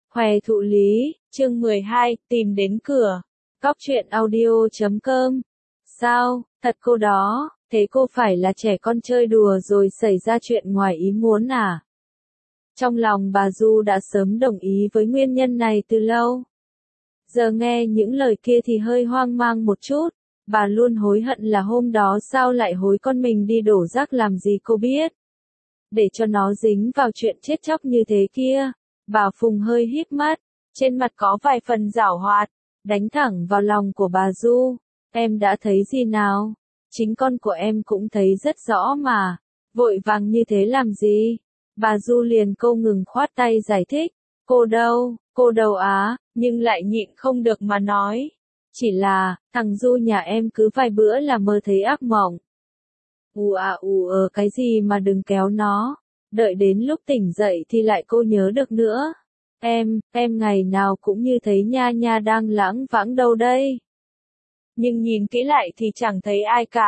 Hoè thụ lý, chương 12, tìm đến cửa. Cóc truyện audio.com. Sao, thật cô đó, thế cô phải là trẻ con chơi đùa rồi xảy ra chuyện ngoài ý muốn à? Trong lòng bà Du đã sớm đồng ý với nguyên nhân này từ lâu. Giờ nghe những lời kia thì hơi hoang mang một chút, bà luôn hối hận là hôm đó sao lại hối con mình đi đổ rác làm gì cô biết. Để cho nó dính vào chuyện chết chóc như thế kia. Bà Phùng hơi híp mắt, trên mặt có vài phần giảo hoạt, đánh thẳng vào lòng của bà Du. Em đã thấy gì nào? Chính con của em cũng thấy rất rõ mà. Vội vàng như thế làm gì? Bà Du liền câu ngừng khoát tay giải thích. Cô đâu á, nhưng lại nhịn không được mà nói. Chỉ là, thằng Du nhà em cứ vài bữa là mơ thấy ác mộng. Cái gì mà đừng kéo nó. Đợi đến lúc tỉnh dậy thì lại cô nhớ được nữa. Em ngày nào cũng như thấy nha nha đang lãng vãng đâu đây. Nhưng nhìn kỹ lại thì chẳng thấy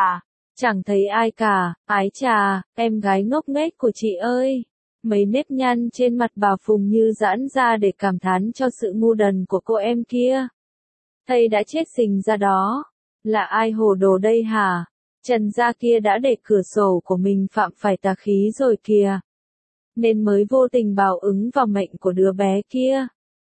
ai cả, ái chà, em gái ngốc nghếch của chị ơi. Mấy nếp nhăn trên mặt bà Phùng như giãn ra để cảm thán cho sự ngu đần của cô em kia. Thầy đã chết xình ra đó. Là ai hồ đồ đây hả? Trần gia kia đã để cửa sổ của mình phạm phải tà khí rồi kìa. Nên mới vô tình báo ứng vào mệnh của đứa bé kia.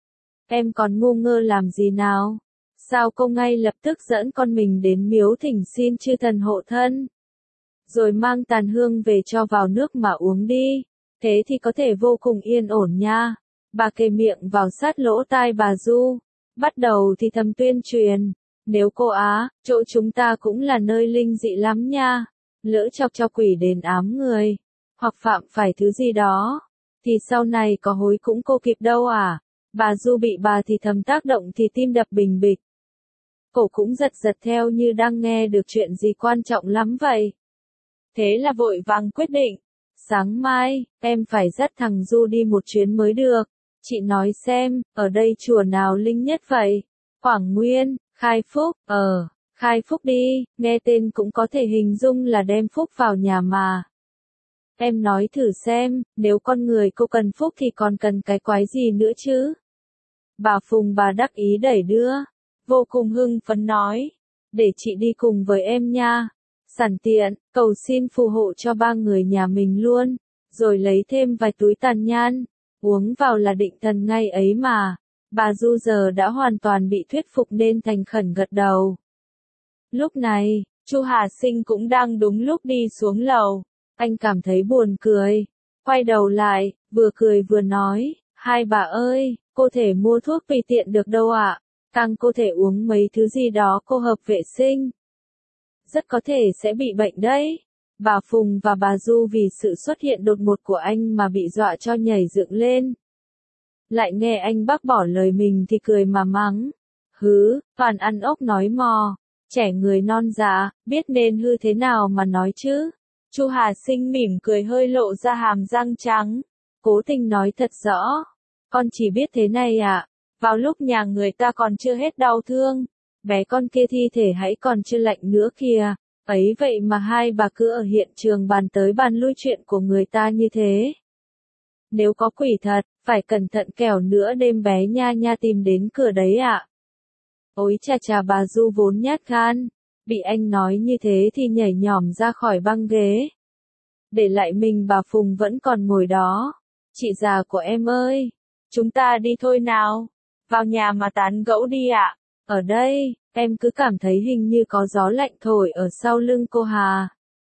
Em còn ngu ngơ làm gì nào? Sao cô ngay lập tức dẫn con mình đến miếu thỉnh xin chư thần hộ thân? Rồi mang tàn hương về cho vào nước mà uống đi. Thế thì có thể vô cùng yên ổn nha. Bà kề miệng vào sát lỗ tai bà Du. Bắt đầu thì thầm tuyên truyền. Nếu cô á, chỗ chúng ta cũng là nơi linh dị lắm nha. Lỡ chọc cho quỷ đến ám người. Hoặc phạm phải thứ gì đó, thì sau này có hối cũng cô kịp đâu à. Bà Du bị bà thì thầm tác động thì tim đập bình bịch. Cổ cũng giật giật theo như đang nghe được chuyện gì quan trọng lắm vậy. Thế là vội vàng quyết định. Sáng mai, em phải dắt thằng Du đi một chuyến mới được. Chị nói xem, ở đây chùa nào linh nhất vậy? Quảng Nguyên, Khai Phúc, Khai Phúc đi, nghe tên cũng có thể hình dung là đem phúc vào nhà mà. Em nói thử xem, nếu con người cô cần phúc thì còn cần cái quái gì nữa chứ? Bà Phùng bà đắc ý đẩy đưa, vô cùng hưng phấn nói, để chị đi cùng với em nha. Sẵn tiện, cầu xin phù hộ cho ba người nhà mình luôn, rồi lấy thêm vài túi tàn nhang, uống vào là định thần ngay ấy mà. Bà Du giờ đã hoàn toàn bị thuyết phục nên thành khẩn gật đầu. Lúc này, Chu Hà Sinh cũng đang đúng lúc đi xuống lầu. Anh cảm thấy buồn cười. Quay đầu lại, vừa cười vừa nói, hai bà ơi, cô thể mua thuốc tùy tiện được đâu ạ. Tăng cô thể uống mấy thứ gì đó cô hợp vệ sinh. Rất có thể sẽ bị bệnh đấy. Bà Phùng và bà Du vì sự xuất hiện đột ngột của anh mà bị dọa cho nhảy dựng lên. Lại nghe anh bác bỏ lời mình thì cười mà mắng. Hứ, toàn ăn ốc nói mò. Trẻ người non dạ, biết nên hư thế nào mà nói chứ. Chu Hà Sinh mỉm cười hơi lộ ra hàm răng trắng. Cố tình nói thật rõ. Con chỉ biết thế này ạ. Vào lúc nhà người ta còn chưa hết đau thương. Bé con kia thi thể hãy còn chưa lạnh nữa kìa. Ấy vậy mà hai bà cứ ở hiện trường bàn tới bàn lui chuyện của người ta như thế. Nếu có quỷ thật, phải cẩn thận kẻo nữa đêm bé nha nha tìm đến cửa đấy ạ. Ôi chà bà Du vốn nhát gan. Bị anh nói như thế thì nhảy nhỏm ra khỏi băng ghế. Để lại mình bà Phùng vẫn còn ngồi đó. Chị già của em ơi, chúng ta đi thôi nào. Vào nhà mà tán gẫu đi ạ. Ở đây, em cứ cảm thấy hình như có gió lạnh thổi ở sau lưng cô Hà.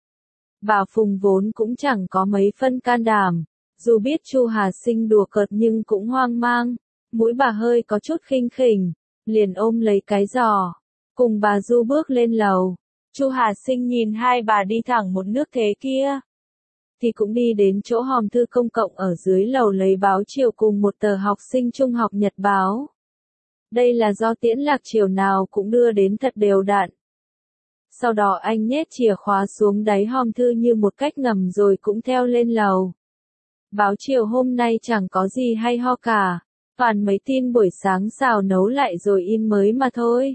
Bà Phùng vốn cũng chẳng có mấy phân can đảm. Dù biết Chu Hà Sinh đùa cợt nhưng cũng hoang mang. Mũi bà hơi có chút khinh khỉnh. Liền ôm lấy cái giò. Cùng bà Du bước lên lầu. Chu Hà Sinh nhìn hai bà đi thẳng một nước thế kia. Thì cũng đi đến chỗ hòm thư công cộng ở dưới lầu lấy báo chiều cùng một tờ học sinh trung học nhật báo. Đây là do Tiễn Lạc chiều nào cũng đưa đến thật đều đặn. Sau đó anh nhét chìa khóa xuống đáy hòm thư như một cách ngầm rồi cũng theo lên lầu. Báo chiều hôm nay chẳng có gì hay ho cả. Toàn mấy tin buổi sáng xào nấu lại rồi in mới mà thôi.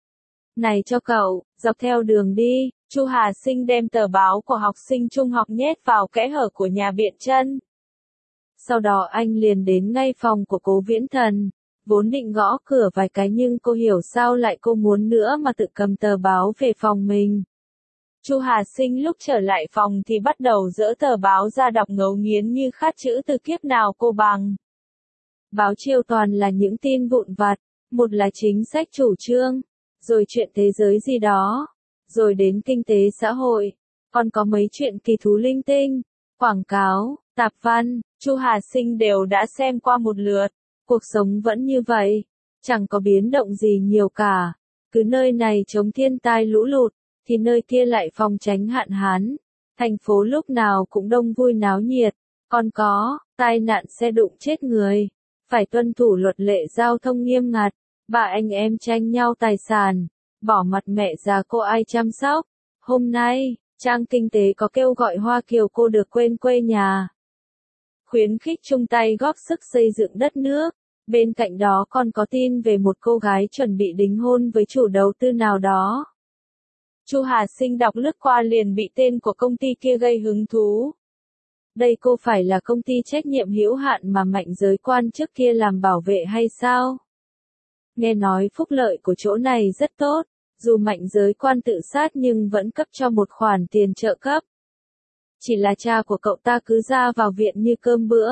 Này cho cậu, dọc theo đường đi, Chu Hà Sinh đem tờ báo của học sinh trung học nhét vào kẽ hở của nhà biện chân. Sau đó anh liền đến ngay phòng của Cố Viễn Thần, vốn định gõ cửa vài cái nhưng cô hiểu sao lại cô muốn nữa mà tự cầm tờ báo về phòng mình. Chu Hà Sinh lúc trở lại phòng thì bắt đầu dỡ tờ báo ra đọc ngấu nghiến như khát chữ từ kiếp nào cô bằng. Báo chiều toàn là những tin vụn vặt, một là chính sách chủ trương, rồi chuyện thế giới gì đó, rồi đến kinh tế xã hội, còn có mấy chuyện kỳ thú linh tinh, quảng cáo, tạp văn, Chu Hà Sinh đều đã xem qua một lượt. Cuộc sống vẫn như vậy, chẳng có biến động gì nhiều cả, cứ nơi này chống thiên tai lũ lụt, thì nơi kia lại phòng tránh hạn hán. Thành phố lúc nào cũng đông vui náo nhiệt, còn có tai nạn xe đụng chết người, phải tuân thủ luật lệ giao thông nghiêm ngặt, bà anh em tranh nhau tài sản, bỏ mặt mẹ già cô ai chăm sóc. Hôm nay, trang kinh tế có kêu gọi Hoa Kiều cô được quên quê nhà, khuyến khích chung tay góp sức xây dựng đất nước. Bên cạnh đó còn có tin về một cô gái chuẩn bị đính hôn với chủ đầu tư nào đó. Chu Hà Sinh đọc lướt qua liền bị tên của công ty kia gây hứng thú. Đây cô phải là công ty trách nhiệm hữu hạn mà Mạnh Giới Quan trước kia làm bảo vệ hay sao? Nghe nói phúc lợi của chỗ này rất tốt, dù Mạnh Giới Quan tự sát nhưng vẫn cấp cho một khoản tiền trợ cấp. Chỉ là cha của cậu ta cứ ra vào viện như cơm bữa.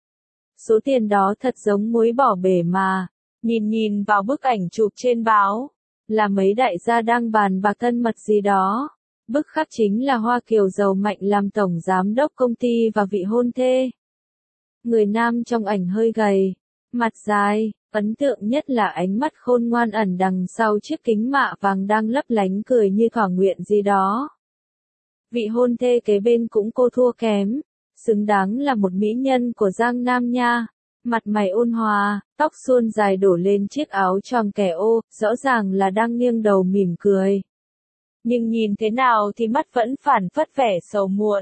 Số tiền đó thật giống muối bỏ bể mà, nhìn vào bức ảnh chụp trên báo, là mấy đại gia đang bàn bạc thân mật gì đó. Bức khắc chính là Hoa Kiều giàu mạnh làm tổng giám đốc công ty và vị hôn thê. Người nam trong ảnh hơi gầy, mặt dài, ấn tượng nhất là ánh mắt khôn ngoan ẩn đằng sau chiếc kính mạ vàng đang lấp lánh cười như thỏa nguyện gì đó. Vị hôn thê kế bên cũng cô thua kém, xứng đáng là một mỹ nhân của Giang Nam nha. Mặt mày ôn hòa, tóc suôn dài đổ lên chiếc áo choàng kẻ ô, rõ ràng là đang nghiêng đầu mỉm cười. Nhưng nhìn thế nào thì mắt vẫn phản phất vẻ sầu muộn.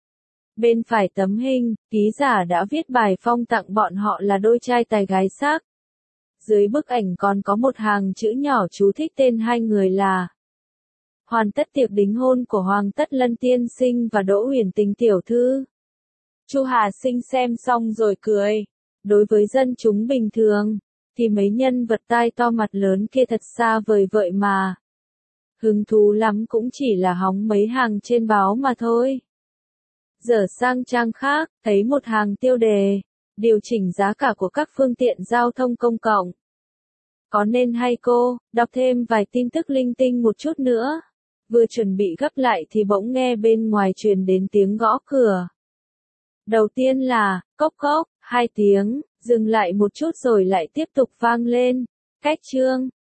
Bên phải tấm hình, ký giả đã viết bài phong tặng bọn họ là đôi trai tài gái sắc. Dưới bức ảnh còn có một hàng chữ nhỏ chú thích tên hai người là: hoàn tất tiệc đính hôn của Hoàng Tất Lân tiên sinh và Đỗ Huyền Tình tiểu thư. Chu Hà Sinh xem xong rồi cười. Đối với dân chúng bình thường, thì mấy nhân vật tai to mặt lớn kia thật xa vời vợi mà. Hứng thú lắm cũng chỉ là hóng mấy hàng trên báo mà thôi. Giờ sang trang khác, thấy một hàng tiêu đề, điều chỉnh giá cả của các phương tiện giao thông công cộng. Có nên hay cô, đọc thêm vài tin tức linh tinh một chút nữa. Vừa chuẩn bị gấp lại thì bỗng nghe bên ngoài truyền đến tiếng gõ cửa. Đầu tiên là, cốc cốc, 2 tiếng, dừng lại một chút rồi lại tiếp tục vang lên. Cách chương.